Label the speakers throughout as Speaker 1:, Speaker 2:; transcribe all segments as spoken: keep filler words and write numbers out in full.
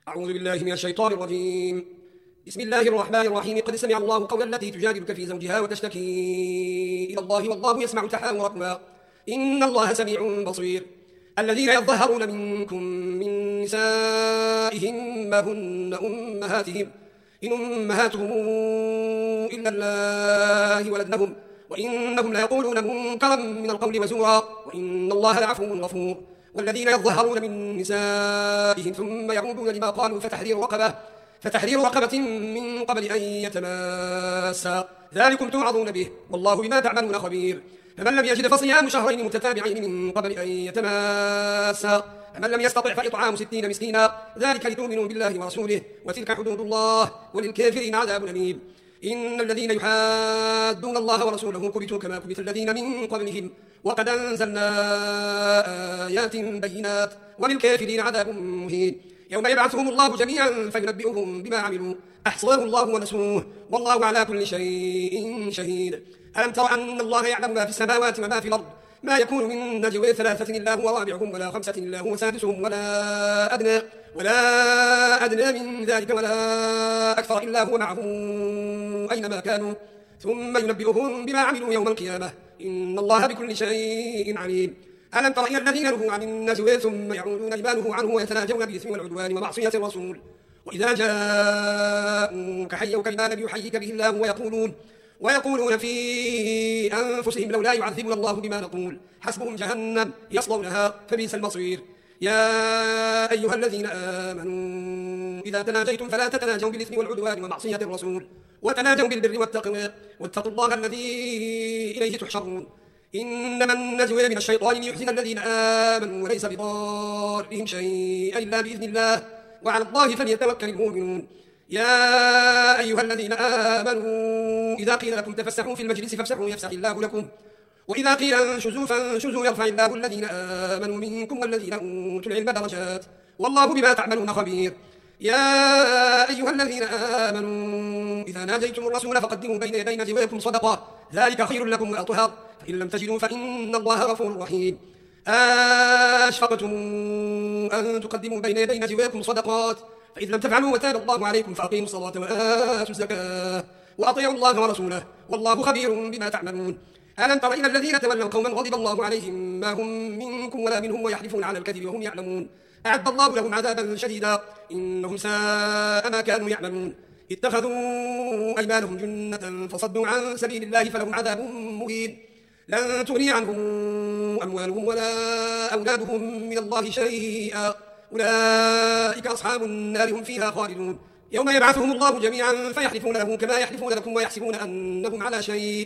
Speaker 1: أعوذ بالله من الشيطان الرجيم. بسم الله الرحمن الرحيم. قد سمع الله قول التي تجادلك في زوجها وتشتكي إلى الله والله يسمع تحاوركما إن الله سميع بصير. الذين يظهرون منكم من نسائهم ما هن أمهاتهم إن أمهاتهم إلا الله ولدنهم وإنهم ليقولون منكرا من القول وزورا وإن الله لعفو غفور. والذين يظهرون من نسائهم ثم يعودون لما قالوا فتحرير رقبة فتحرير رقبة من قبل أن يتماسا ذلكم توعظون به والله بما تعملون خبير. فمن لم يجد فصيام شهرين متتابعين من قبل أن يتماسا فمن لم يستطع فإطعام ستين مسكينا ذلك لتؤمنوا بالله ورسوله وتلك حدود الله وللكافرين عذاب أليم. إن الذين يحادون الله ورسوله كبتوا كما كبت الذين من قبلهم وقد أنزلنا آيات بينات وللكافرين عذاب مهين. يوم يبعثهم الله جميعا فينبئهم بما عملوا أحصاه الله ونسوه والله على كل شيء شهيد. ألم تر أن الله يعلم ما في السماوات وما في الأرض ما يكون من نجوى ثلاثة إلا هو رابعهم ولا خمسة إلا هو سادسهم ولا أدنى ولا أدنى من ذلك ولا أكثر إلا هو معهم أينما كانوا ثم ينبئهم بما عملوا يوم القيامة إن الله بكل شيء عليم. ألم تر إلى الذين نهوا عن النجوى ثم يعودون لما نهوا عنه ويتناجون بالإثم والعدوان ومعصية الرسول وإذا جاءوك حيوك بما لم يحيك به الله ويقولون ويقولون في أنفسهم لولا يعذبنا الله بما نقول حسبهم جهنم يصلونها فبئس المصير. يا أيها الذين آمنوا إذا تناجيتم فلا تتناجوا بالإثم والعدوان ومعصية الرسول وتناجوا بالبر والتقوى واتقوا الله الذي إليه تحشرون. إنما النجوى من الشيطان ليحزن الذين آمنوا وليس بضارهم شيئا إلا بإذن الله وعلى الله فليتوكل المؤمنون. يا أيها الذين آمنوا إذا قيل لكم تفسحوا في المجلس فافسحوا يفسح الله لكم وإذا قيل انشزوا فانشزوا يرفع الله الذين آمنوا منكم والذين أوتوا العلم درجات والله بما تعملون خبير. يا أيها الذين آمنوا إذا ناجيتم الرسول فقدموا بين يدي نجواكم صدقة ذلك خير لكم وأطهر فإن لم تجدوا فإن الله غفور رحيم. أشفقتم أن تقدموا بين يدي نجواكم صدقات فإذ لم تفعلوا وتاب الله عليكم فأقيموا الصلاة وآتوا الزكاة وأطيعوا الله ورسوله والله خبير بما تعملون. ألم تر إلى الذين تولوا قوما غضب الله عليهم ما هم منكم ولا منهم ويحلفون على الكذب وهم يعلمون أعد الله لهم عذابا شديدا إنهم ساء ما كانوا يعملون. اتخذوا أيمانهم جنة فصدوا عن سبيل الله فلهم عذاب مهين. لن تغني عنهم أموالهم ولا أولادهم من الله شيئا أولئك أصحاب النار هم فيها خالدون. يوم يبعثهم الله جميعا فيحلفون له كما يحلفون لكم ويحسبون أنهم على شيء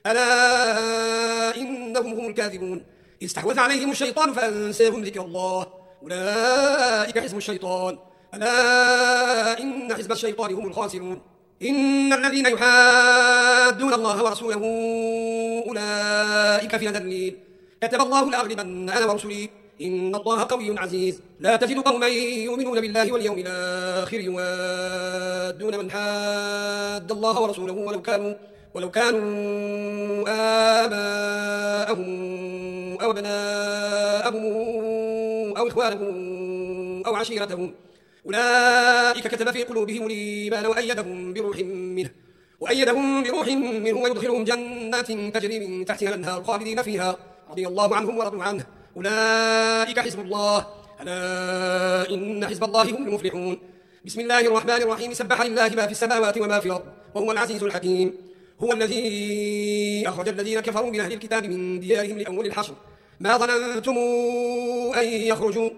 Speaker 1: ألا إنهم هم الكاذبون. استحوذ عليهم الشيطان فأنساهم ذكر الله أولئك حزب الشيطان ألا إن حزب الشيطان هم الخاسرون. إن الذين يحادون الله ورسوله أولئك في ذليل كتب الله لأغلبن أنا ورسلي إن الله قوي عزيز. لا تجد قوما يؤمنون بالله واليوم الآخر يوادون من حاد الله ورسوله ولو كانوا ولو كانوا آباءهم أو أبناءهم أو إخوانهم أو عشيرتهم أولئك كتب في قلوبهم الإيمان وأيدهم بروح منه وأيدهم بروح منه ويدخلهم جنات تجري من تحتها الأنهار خالدين فيها رضي الله عنهم ورضوا عنه أولئك حزب الله ألا إن حزب الله هم المفلحون. بسم الله الرحمن الرحيم. سبح لله ما في السماوات وما في الأرض وهو العزيز الحكيم. هو الذي أخرج الذين كفروا من أهل الكتاب من ديارهم لأول الحشر ما ظننتم أن يخرجوا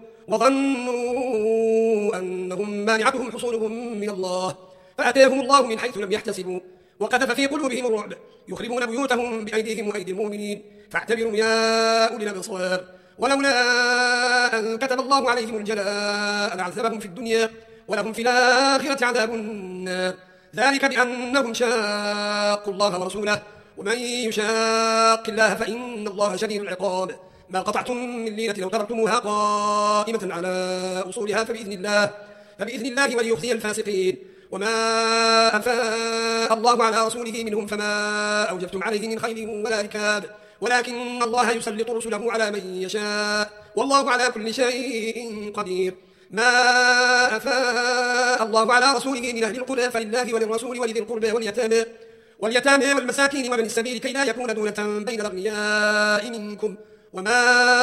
Speaker 1: وظنوا أنهم مانعتهم حصولهم من الله فأتاهم الله من حيث لم يحتسبوا وقذف في قلوبهم الرعب يخربون بيوتهم بأيديهم وأيدي المؤمنين فاعتبروا يا أولي الأبصار. ولولا أن كتب الله عليهم الجلاء لعذبهم في الدنيا ولهم في الآخرة عذاب النار ذلك بأنهم شاقوا الله ورسوله ومن يشاق الله فإن الله شديد العقاب. ما قطعتم من لينة لو تركتموها قائمة على أصولها فبإذن الله فبإذن الله وليخزي الفاسقين. وما أفاء الله على رسوله منهم فما أوجفتم عليه من خيل ولا ركاب ولكن الله يسلط رسله على من يشاء والله على كل شيء قدير. ما أفاء أفاء الله على رسوله من أهل القرى فلله وللرسول ولذي القربى واليتامى واليتامى والمساكين وابن السبيل كي لا يكون دولة بين الأغنياء منكم وما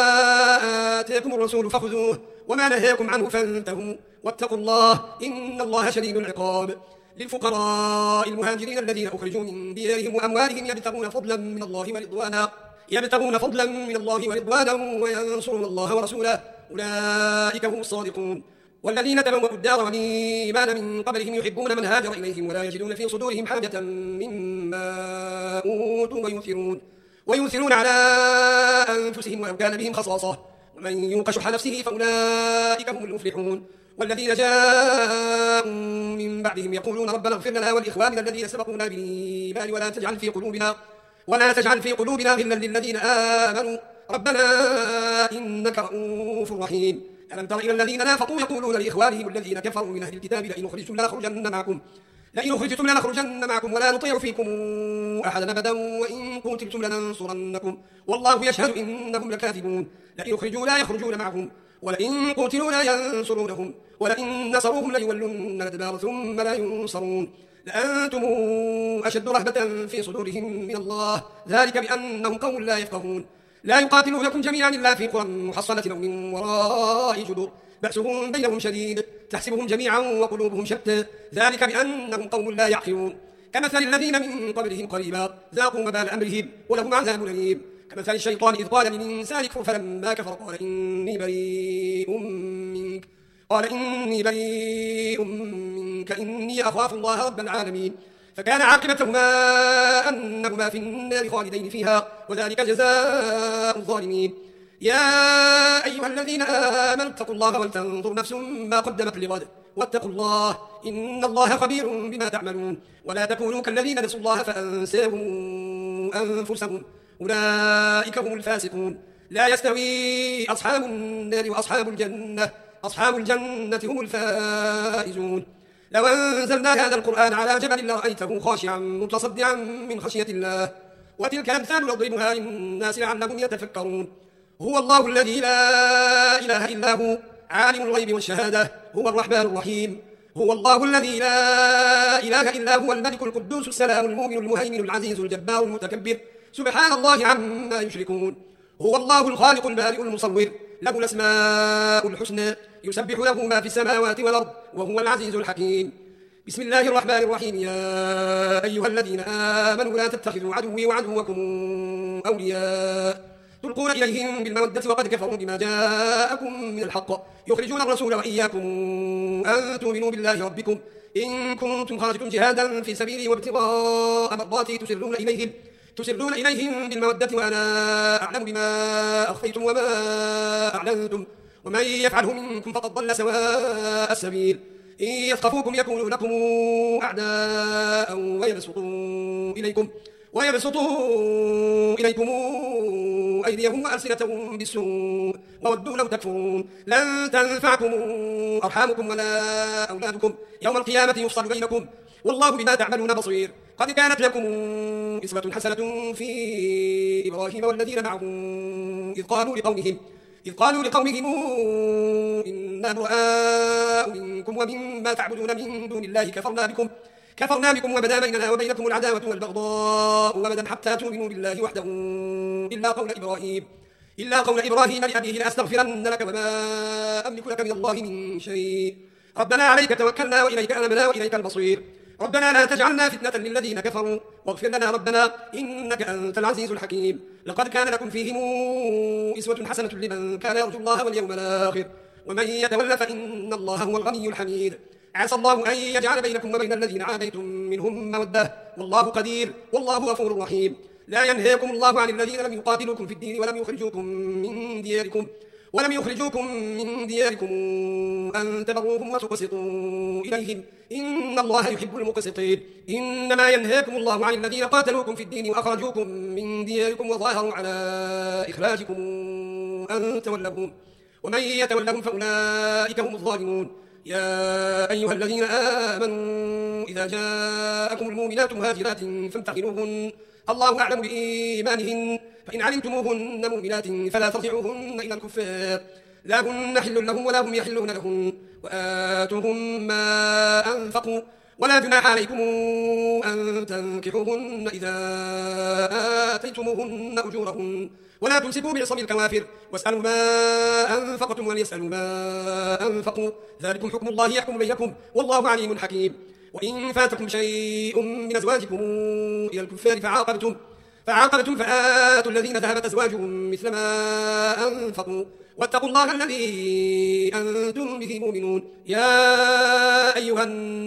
Speaker 1: آتاكم الرسول فخذوه وما نهاكم عنه فانتهوا واتقوا الله إن الله شديد العقاب. للفقراء المهاجرين الذين أخرجوا من ديارهم وأموالهم يبتغون فضلا من الله ورضوانا يبتغون فضلا من الله ورضوانا وينصرون الله ورسوله أولئك هم الصادقون. والذين تبوأوا الدار والإيمان من قبلهم يحبون من هاجر إليهم ولا يجدون في صدورهم حاجة مما أوتوا ويؤثرون ويؤثرون على أنفسهم ولو كان بهم خصاصة ومن يوق شح نفسه فأولئك هم المفلحون. والذين جاءوا من بعدهم يقولون ربنا اغفر لنا ولإخواننا الذين سبقونا بالإيمان ولا تجعل في قلوبنا ولا تجعل في قلوبنا غلا للذين آمنوا ربنا إنك رؤوف رحيم. ألم تر إلى الذين نافقوا يقولون لإخوانهم الذين كفروا من أهل الكتاب لئن أخرجتم لنخرجن معكم لئن أخرجتم لنخرجن معكم ولا نطيع فيكم أحدا أبدا وإن قتلتم لننصرنكم والله يشهد إنهم لكاذبون. لئن أخرجوا لا يخرجون معهم ولئن قتلوا لا ينصرونهم ولئن نصروهم ليولن الأدبار ثم لا ينصرون. لأنتم أشد رهبة في صدورهم من الله ذلك بأنهم قوم لا يفقهون. لا يقاتلونكم جميعا إلا في قرى محصنة أو من وراء جدر بأسهم بينهم شديد تحسبهم جميعا وقلوبهم شتى ذلك بأنهم قوم لا يعقلون. كمثل الذين من قبلهم قريبا ذاقوا وبال أمرهم ولهم عذاب أليم. كمثل الشيطان إذ قال للإنسان اكفر فلما كفر قال إني بريء منك قال إني بريء منك إني أخاف الله رب العالمين. فكان عاقبتهما أنهما في النار خالدين فيها وذلك جزاء الظالمين. يا أيها الذين آمنوا اتقوا الله ولتنظر نفس ما قدمت لغد واتقوا الله إن الله خبير بما تعملون. ولا تكونوا كالذين نسوا الله فأنساهم أنفسهم أولئك هم الفاسقون. لا يستوي أصحاب النار وأصحاب الجنة أصحاب الجنة هم الفائزون. لو أنزلنا هذا القرآن على جبل لرأيته خاشعا متصدعا من خشية الله وتلك الأمثال نضربها للناس لعلهم يتفكرون. هو الله الذي لا إله إلا هو عالم الغيب والشهادة هو الرحمن الرحيم. هو الله الذي لا إله إلا هو الملك القدوس السلام المؤمن المهيمن العزيز الجبار المتكبر سبحان الله عما يشركون. هو الله الخالق البارئ المصور له الأسماء الحسنى يسبح له ما في السماوات والأرض وهو العزيز الحكيم. بسم الله الرحمن الرحيم. يا أيها الذين آمنوا لا تتخذوا عدوي وعدوكم أولياء تلقون إليهم بالمودة وقد كفروا بما جاءكم من الحق يخرجون الرسول وإياكم أن تؤمنوا بالله ربكم إن كنتم خرجتم جهادا في سبيلي وابتغاء مرضاتي تسرون إليهم تسرون إليهم بالمودة وأنا أعلم بما أخفيتم وما أعلنتم ومن يفعله منكم فقد ضل سواء السبيل. إن يثقفوكم يكونوا لكم أعداء ويبسطوا إليكم ويبسطوا إليكم أيديهم وألسنتهم بالسوء وودوا لو تكفرون. لن تنفعكم أرحامكم ولا أولادكم يوم القيامة يفصل بينكم والله بما تعملون بصير. قد كانت لكم أسوة حسنة في إبراهيم والذين معه إذ قالوا لقومهم إذ قالوا لقومهم إنا براء منكم ومما تعبدون من دون الله كفرنا بكم كفرنا بكم وبدا بيننا وبينكم العداوة والبغضاء وبدا حتى تؤمنوا بالله وحده إلا قول إبراهيم إلا قول إبراهيم لأبيه لأستغفرن لك وما أملك لك من الله من شيء ربنا عليك توكلنا وإليك أنبنا وإليك المصير. ربنا لا تجعلنا فتنة للذين كفروا واغفر لنا ربنا إنك أنت العزيز الحكيم. لقد كان لكم فيهم أسوة حسنة لمن كان يرجو الله واليوم الآخر ومن يتولى فإن الله هو الغني الحميد. عسى الله أن يجعل بينكم وبين الذين عاديتم منهم مودة والله قدير والله غفور رحيم. لا ينهاكم الله عن الذين لم يقاتلوكم في الدين ولم يخرجوكم من دياركم ولم يخرجوكم من دياركم أن تبروهم وتقسطوا إليهم إن الله يحب المقسطين. إنما ينهاكم الله عن الذين قاتلوكم في الدين وأخرجوكم من دياركم وظاهروا على إخراجكم أن تولوهم ومن يتولهم فأولئك هم الظالمون. يا أيها الذين آمنوا إذا جاءكم المؤمنات مهاجرات فامتحنوهن الله أعلم بإيمانهن فإن علمتموهن مؤمنات فلا ترجعوهن إلى الكفار لا هن حل لهم ولا هم يحلون لهم وآتوهم ما أنفقوا ولا جناح عليكم أن تنكحوهن إذا آتيتموهن أجورهن ولا تمسكوا بعصم الكوافر واسألوا ما أنفقتم وليسألوا ما أنفقوا ذلكم حكم الله يحكم بينكم والله عليم حكيم. وإن فاتكم شيء من أزواجكم إلى الكفار فعاقبتم فعاقبتم فآتوا الذين ذهبت أزواجهم مثل ما أنفقوا واتقوا الله الذي أنتم به مؤمنون. يا أيها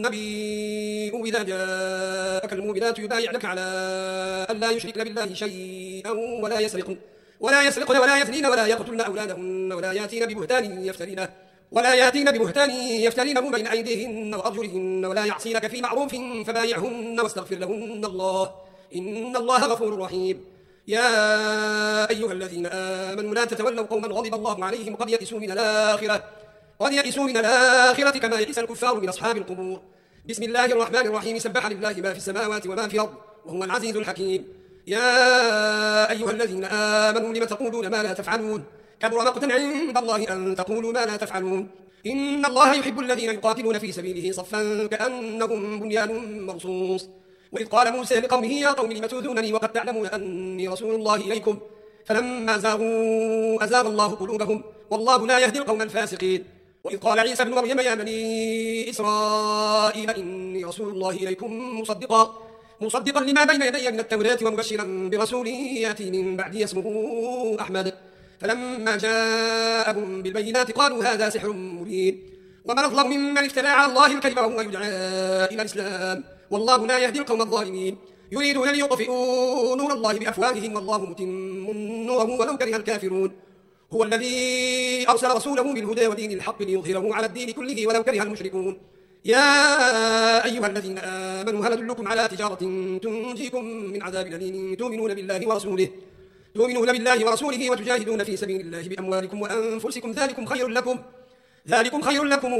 Speaker 1: النبي إذا جاءك المؤمنات يبايعنك على أن لا يشركن بالله شيئا ولا يسرقن ولا يسرقن ولا يزنين ولا يقتلن أولادهن ولا يأتين ببهتان يفترينه ولا يأتين ببهتان يفترينه بين أيديهن وأرجلهن ولا يعصينك في معروف فبايعهن واستغفر لهن الله إن الله غفور رحيم. يا أيها الذين آمنوا لا تتولوا قوما غضب الله عليهم قد يئسوا من الآخرة قد يئسوا من الآخرة كما يئس الكفار من أصحاب القبور. بسم الله الرحمن الرحيم سبح لله ما في السماوات وما في الأرض وهو العزيز الحكيم. يا أيها الذين آمنوا لم تقولون ما لا تفعلون كبر مقتا عند الله أن تقولوا ما لا تفعلون. إن الله يحب الذين يقاتلون في سبيله صفا كأنهم بنيان مرصوص. وإذ قال موسى لقومه يا قوم لم تؤذونني وقد تعلمون أني رسول الله إليكم فلما زاغوا أزاغ الله قلوبهم والله لا يهدي القوم الفاسقين. وإذ قال عيسى ابن مريم يا بني إسرائيل إني رسول الله إليكم مصدقا مصدقا لما بين يدي من التوراة ومبشرا برسول يأتي من بعدي اسمه أحمد. فلما جاءهم بالبينات قالوا هذا سحر مبين ومن أظلم ممن افترى على الله الكذب وهو يدعى إلى الإسلام والله لا يهدي القوم الظالمين. يريدون ليطفئوا نور الله بأفواههم والله متم نوره ولو كره الكافرون. هو الذي أرسل رسوله بالهدى ودين الحق ليظهره على الدين كله ولو كره المشركون. يا أيها الذين آمنوا هل أدلكم على تجارة تنجيكم من عذاب أليم تؤمنون بالله ورسوله تؤمنون بالله ورسوله وتجاهدون في سبيل الله بأموالكم وأنفسكم ذلكم خير لكم ذلكم خير لكم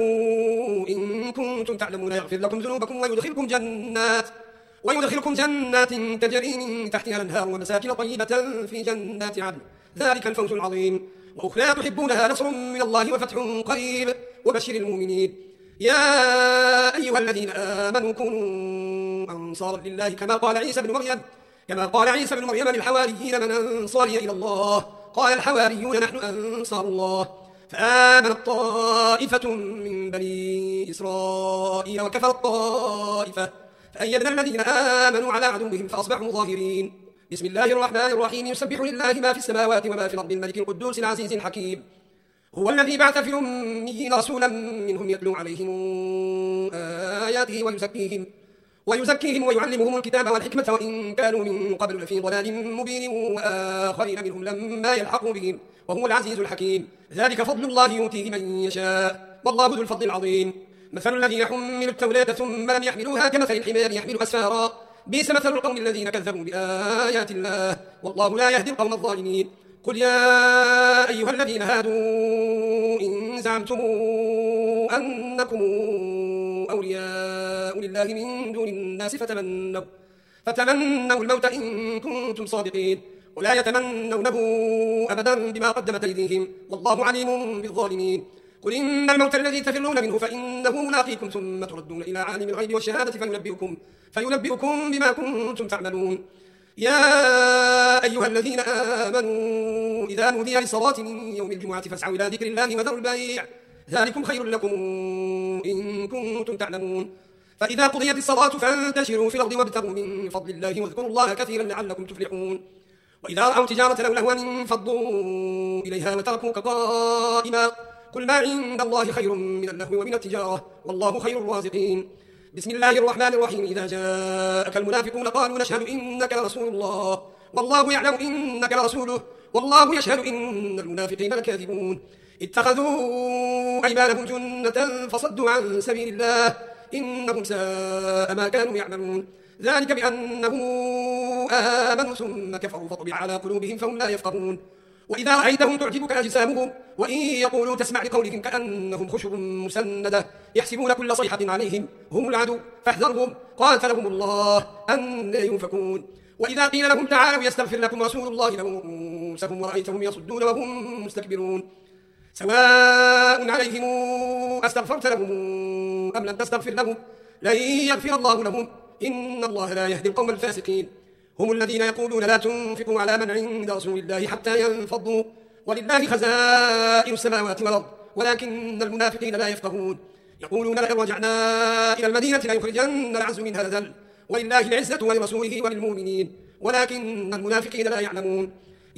Speaker 1: إن كنتم تعلمون يغفر لكم ذنوبكم ويدخلكم جنات ويدخلكم جنات تجري من تحتها الأنهار ومساكن طيبة في جنات عدن ذلك الفوز العظيم. وأخرى تحبونها نصر من الله وفتح قريب وبشر المؤمنين. يا أيها الذين آمنوا كونوا أنصارا لله كما قال عيسى بن مريم كما قال عيسى بن مريم للحواريين من أنصاري إلى الله قال الحواريون نحن أنصار الله فآمنت طائفة من بني إسرائيل وكفرت طائفة فأيدنا الذين آمنوا على عدوهم فأصبحوا ظاهرين. بسم الله الرحمن الرحيم يسبح لله ما في السماوات وما في الأرض الملك القدوس العزيز الحكيم. هو الذي بعث في الأميين رسولا منهم يتلو عليهم آياته ويزكيهم ويزكيهم ويعلمهم الكتاب والحكمة وإن كانوا من قبل لفي ضلال مبين وآخرين منهم لما يلحقوا بهم وهو العزيز الحكيم. ذلك فضل الله يؤتيه من يشاء والله ذو الفضل العظيم. مثل الذين حملوا التوراة ثم لم يحملوها كمثل الحمار يحمل أسفارا بئس مثل القوم الذين كذبوا بآيات الله والله لا يهدي القوم الظالمين. قل يا أيها الذين هادوا إن زعمتم أنكم أولياء لله من دون الناس فتمنوا فتمنوا الموت إن كنتم صادقين ولا يتمنونه أبدا بما قدمت أيديهم والله عليم بالظالمين. قل إن الموت الذي تفرون منه فإنه ملاقيكم ثم تردون إلى عالم الغيب والشهادة فينبئكم, فينبئكم بما كنتم تعملون. يا أيها الذين آمنوا إذا نودي للصلاة من يوم الجمعة فاسعوا إلى ذكر الله وذروا البيع ذلكم خير لكم إن كنتم تعلمون. فإذا قضيت الصلاة فانتشروا في الأرض وابتغوا من فضل الله واذكروا الله كثيرا لعلكم تفلحون. وإذا رأوا تجارة أو لهوا انفضوا إليها وتركوك قائما قل ما عند الله خير من اللهو ومن التجارة والله خير الرازقين. بسم الله الرحمن الرحيم إذا جاءك المنافقون قالوا نشهد إنك لرسول الله والله يعلم إنك لرسوله والله يشهد إن المنافقين لكاذبون. اتخذوا أيمانهم جنة فصدوا عن سبيل الله إنهم ساء ما كانوا يعملون. ذلك بأنهم آمنوا ثم كفروا فطبع على قلوبهم فهم لا يفقهون. وإذا رأيتهم تعجبك أجسامهم وإن يقولوا تسمع لقولهم كأنهم خشب مسندة يحسبون كل صيحة عليهم هم العدو فاحذرهم قاتلهم الله أن ينفكون. وإذا قيل لهم تعالوا يستغفر لكم رسول الله لووا رؤوسهم ورأيتهم يصدون وهم مستكبرون. سواء عليهم أستغفرت لهم أم لم تستغفر لهم لن يغفر الله لهم إن الله لا يهدي القوم الفاسقين. هم الذين يقولون لا تنفقوا على من عند رسول الله حتى ينفضوا ولله خزائن السماوات والأرض ولكن المنافقين لا يفقهون. يقولون لئن رجعنا إلى المدينة ليخرجن الأعز منها الأذل ولله العزة ولرسوله وللمؤمنين ولكن المنافقين لا يعلمون.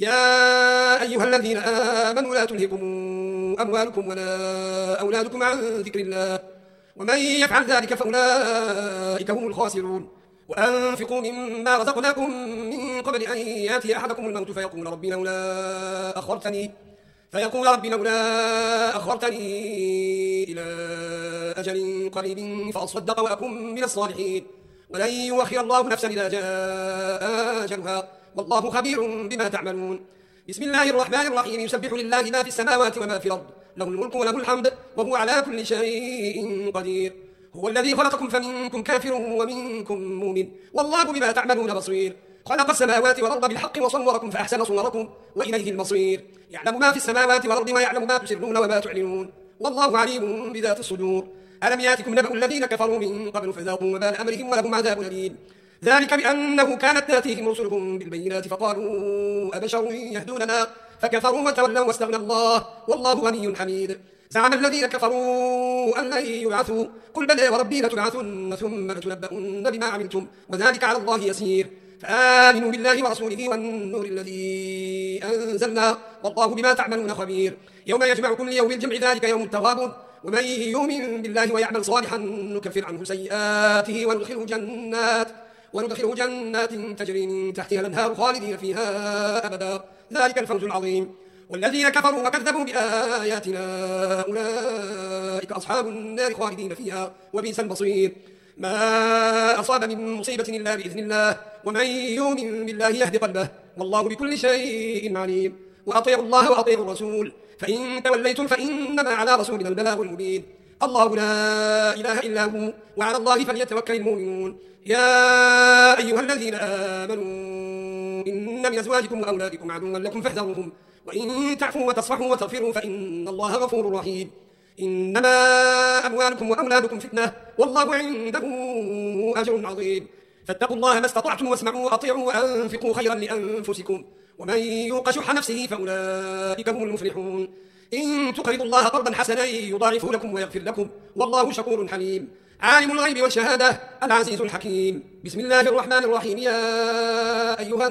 Speaker 1: يا أيها الذين آمنوا لا تلهكم أموالكم ولا أولادكم عن ذكر الله ومن يفعل ذلك فأولئك هم الخاسرون. وأنفقوا مما رزقناكم من قبل أن يأتي أحدكم الموت فيقول رب لولا أخرتني فيقول رب لولا أخرتني إلى أجل قريب فأصدق وأكن من الصالحين ولن يؤخر الله نفسا إذا جاء أجلها والله خبير بما تعملون. بسم الله الرحمن الرحيم. يسبح لله ما في السماوات وما في الأرض له الملك وله الحمد وهو على كل شيء قدير. هو الذي خلقكم فمنكم كافر ومنكم مؤمن والله بما تعملون بصير. خلق السماوات والأرض بالحق وصوركم فأحسن صوركم وإليه المصير. يعلم ما في السماوات والأرض ويعلم ما تسرون وما تعلنون والله عليم بذات الصدور. ألم يأتكم نبأ الذين كفروا من قبل فذاقوا وبال أمرهم ولهم عذاب أليم. ذلك بأنه كانت تأتيهم رسلهم بالبينات فقالوا أبشر يهدوننا فكفروا وتولوا واستغنى الله والله غني حميد. زعم الذين كفروا أن لن يبعثوا قل بلى وربي لتبعثن ثم لتنبؤن بما عملتم وذلك على الله يسير. فآمنوا بالله ورسوله والنور الذي أنزلنا والله بما تعملون خبير. يوم يجمعكم ليوم الجمع ذلك يوم التغابن ومن يؤمن بالله ويعمل صالحا نكفر عنه سيئاته وندخله جنات وندخله جنات تجري من تحتها الأنهار خالدين فيها أبدا ذلك الفوز العظيم. والذين كفروا وكذبوا بآياتنا أولئك أصحاب النار خالدين فيها وبئس المصير. ما أصاب من مصيبة إلا بإذن الله ومن يؤمن بالله يهدي قلبه والله بكل شيء عليم. وأطيعوا الله وأطيعوا الرسول فإن توليتم فإنما على رسولنا البلاغ المبين. الله لا إله إلا هو وعلى الله فليتوكل المؤمنون. يا أيها الذين آمنوا إن من أزواجكم وأولادكم عدوا لكم فاحذروهم وإن تعفوا وتصفحوا وتغفروا فإن الله غفور رحيم. إنما أموالكم وأولادكم فتنة والله عنده أجر عظيم. فاتقوا الله ما استطعتم واسمعوا وأطيعوا وأنفقوا خيرا لأنفسكم ومن يوق شح نفسه فأولئك هم المفلحون. إن تقرضوا الله قرضا حسنا يضاعفه لكم ويغفر لكم والله شكور حليم. عالم الغيب والشهادة العزيز الحكيم. بسم الله الرحمن الرحيم. يا أيها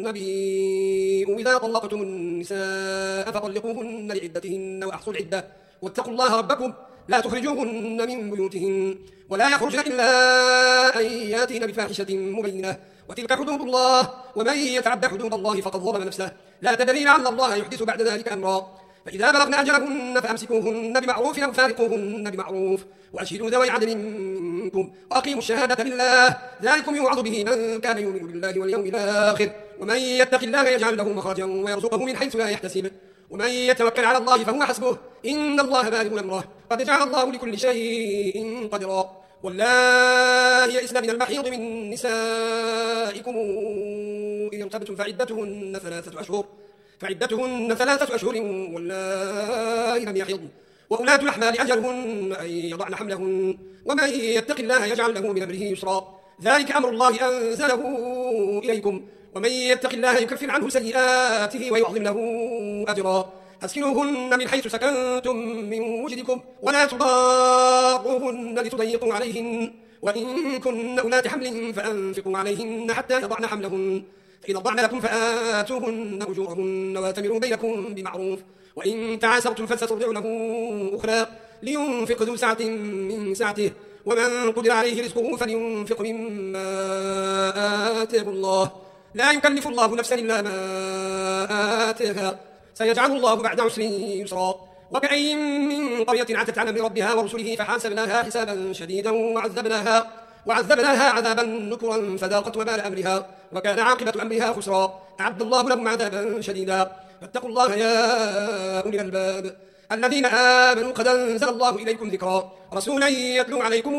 Speaker 1: النبي إذا طلقتم النساء فطلقوهن لعدتهن وأحصوا العدة واتقوا الله ربكم لا تخرجوهن من بيوتهن ولا يخرجن إلا أن ياتين بفاحشة مبينة وتلك حدود الله ومن يتعد حدود الله فقد ظلم نفسه لا تدري لعل الله يحدث بعد ذلك أمرا. فإذا بلغن أجلهن فأمسكوهن بمعروف أو فارقوهن بمعروف وأشهدوا ذوي عدل منكم وأقيموا الشهادة لله ذلكم يوعظ به من كان يؤمن بالله واليوم الآخر ومن يتق الله يجعل له مخرجا ويرزقه من حيث لا يحتسب ومن يتوكل على الله فهو حسبه إن الله بالغ أمره قد جعل الله لكل شيء قدرا. واللائي يئسن من المحيض من نسائكم إن ارتبتم فعدتهن ثلاثة أشهر فعدتهن ثلاثة أشهر واللائي لم يحضن وأولاة الأحمال أجلهن أن يضعن حملهن ومن يتق الله يجعل له من أمره يسرا ذلك أمر الله أنزله إليكم ومن يتق الله يكفر عنه سيئاته ويعظم له أجرا. أسكنوهن من حيث سكنتم من وجدكم ولا تضاروهن لتضيقوا عليهن وإن كن أولات حمل فأنفقوا عليهن حتى يضعن حملهن فإذا ضعن لكم فآتوهن أجورهن واتمروا بينكم بمعروف وإن تعاسرتم فسترضع له أخرى لينفق ذو سعة من سعته ومن قدر عليه رزقه فلينفق مما آتاه الله لا يكلف الله نفسا إلا ما آتاها سيجعل الله بعد عسر يسرا. وكأين من قرية عتت عن أمر ربها ورسله فحاسبناها حسابا شديدا وعذبناها وعذبناها عذابا نكرا فذاقت وبال أمرها وكان عاقبة أمرها خسرا. أعد الله لهم عذابا شديدا فاتقوا الله يا أولي الألباب الذين آمنوا قد أنزل الله إليكم ذكرا رسولا يتلو عليكم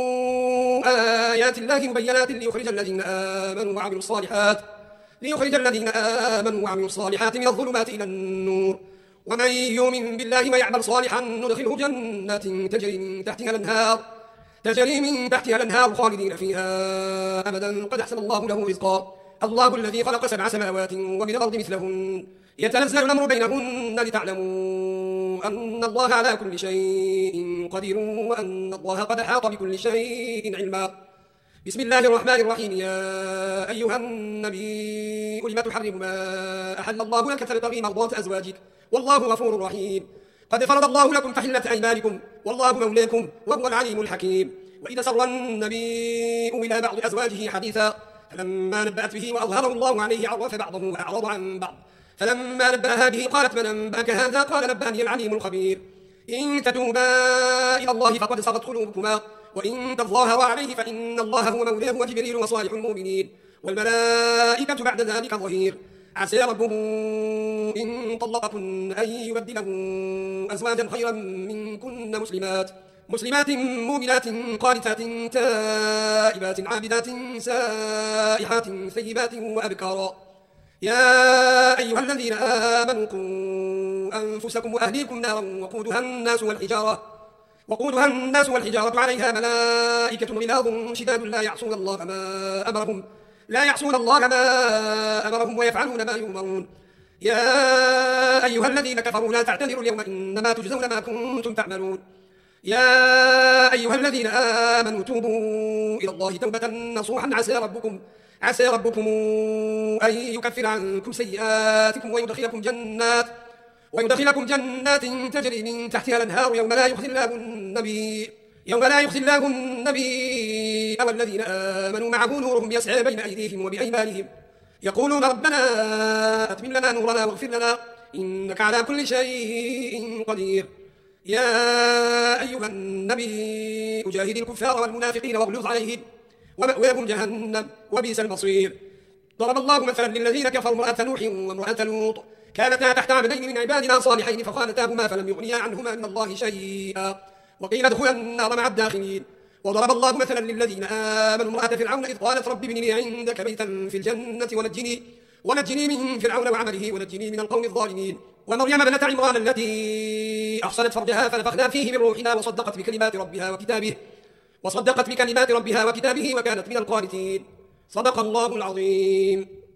Speaker 1: آيات الله مبينات ليخرج الذين آمنوا وعملوا الصالحات ليخرج الذين آمنوا وعملوا الصالحات من الظلمات إلى النور ومن يؤمن بالله ويعمل صالحا ندخله جنات تجري من تحتها الأنهار تجري من تحتها الأنهار خالدين فيها أبدا قد أحسن الله له رزقا الله الذي خلق سبع سماوات ومن الأرض مثلهن يتنزل الأمر بينهن لتعلموا أن الله على كل شيء قدير وأن الله قد أحاط بكل شيء علما. بسم الله الرحمن الرحيم. يا أيها النبي لم تحرم ما أحل الله لك تبتغي مرضات أزواجك والله غفور رحيم. قد فرض الله لكم تحلة أيمانكم والله مولاكم وهو العليم الحكيم. وإذا سر النبي إلى بعض أزواجه حديثا فلما نبأت به وأظهره الله عليه عرف بعضه وأعرض عن بعض فلما نبأها به قالت من أنبأك هذا قال نبأني العليم الخبير. إن تتوبا إلى الله فقد صغت قلوبكما وإن تظاهرا عليه فإن الله هو مولاه وجبريل وصالح المؤمنين والملائكة بعد ذلك ظهير. عسى ربه إن طلقكن أن يبدله أزواجا خيرا منكن مسلمات مسلمات مؤمنات قانتات تائبات عابدات سائحات ثيبات وأبكارا. يا أيها الذين آمنوا قوا أنفسكم وأهليكم نارا وقودها الناس والحجارة وقودها الناس والحجارة عليها ملائكة غلاظ شداد لا يعصون الله ما أمرهم لا يعصون الله ما أمرهم ويفعلون ما يؤمرون. يا أيها الذين كفروا لا تعتذروا اليوم إنما تجزون ما كنتم تعملون. يا أيها الذين آمنوا توبوا إلى الله توبة نصوحا عسى ربكم عسى ربكم أن يكفر عنكم سيئاتكم ويدخلكم جنات ويدخلكم جنات تجري من تحتها الأنهار يوم لا يخزي الله النبي يوم لا يخزي الله النبي والذين آمنوا معه نورهم يسعى بين أيديهم وبأيمانهم يقولون ربنا أتمم لنا نورنا واغفر لنا إنك على كل شيء قدير. يا أيها النبي أجاهد الكفار والمنافقين واغلظ عليهم ومأواهم جهنم وبئس المصير. ضرب الله مثلا للذين كفروا امرأة نوح وامرأة لوط كانتا تحت عبدين من عبادنا صالحين فخانتاهما فلم يغنيا عنهما من الله شيئا وقيل ادخلا النار مع الداخلين. وضرب الله مثلا للذين آمنوا امرأة فرعون إذ قالت رب ابن لي عندك بيتا في الجنة ونجني ونجني من فرعون وعمله ونجني من القوم الظالمين. ومريم ابنة عمران التي أحصنت فرجها فنفخنا فيه من روحنا وصدقت بكلمات ربها وكتابه وصدقت بكلمات ربها وكتابه وكانت من القانتين. صدق الله العظيم.